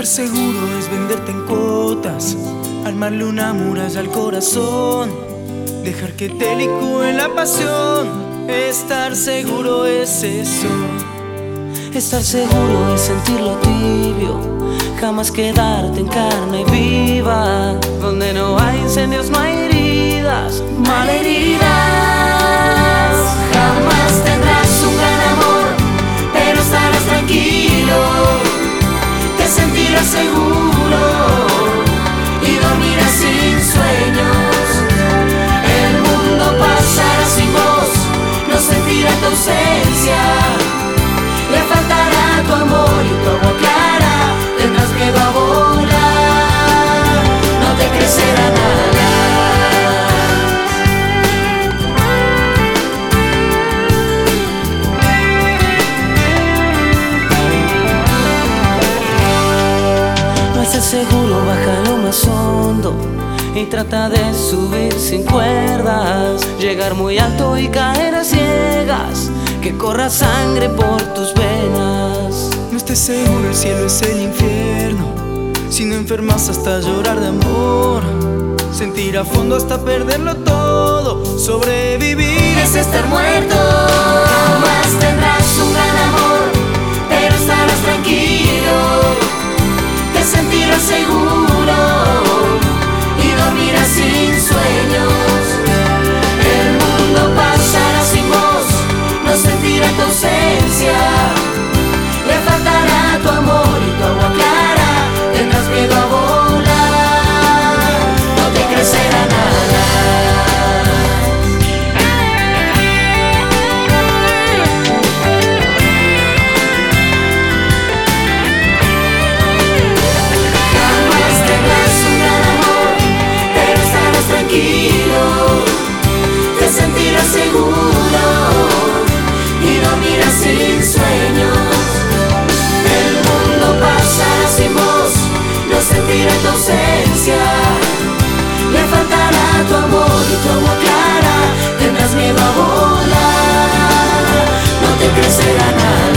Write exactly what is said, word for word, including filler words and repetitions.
seguro es venderte en cuotas, armarle una muralla al corazón, dejar que te licúe la pasión. Estar seguro es eso. Estar seguro es sentirlo tibio, jamás quedarte en carne viva. Donde no hay incendios no hay heridas, malheridas. Jamás tendrás un gran amor, pero estarás tranquilo, te sentirás seguro y dormirás sin sueños. El mundo pasará sin vos, no sentirá tu ausencia. Le faltará tu amor y tu agua clara, tendrás miedo a volar, no te crecerá nada. No estés seguro, baja lo más hondo y trata de subir sin cuerdas, llegar muy alto y caer a ciegas, que corra sangre por tus venas. No estés seguro, el cielo es el infierno, si no enfermas hasta llorar de amor, sentir a fondo hasta perderlo todo. Sobrevivir es estar muerto. Jamás tendrás un gran amor, pero estarás tranquilo, te sentirás seguro y dormirás sin sueños. El mundo pasará sin vos, no sentirá tu ausencia. Le faltará tu amor y tu agua clara, tendrás miedo a volar, no te crecerá nada. Jamás tendrás un gran amor, pero estarás tranquilo, te sentirás seguro y dormirás sin sueños. El mundo pasará sin vos, no sentirá tu ausencia. Le faltará tu amor y tu agua clara, tendrás miedo a volar, no te crecerá nada.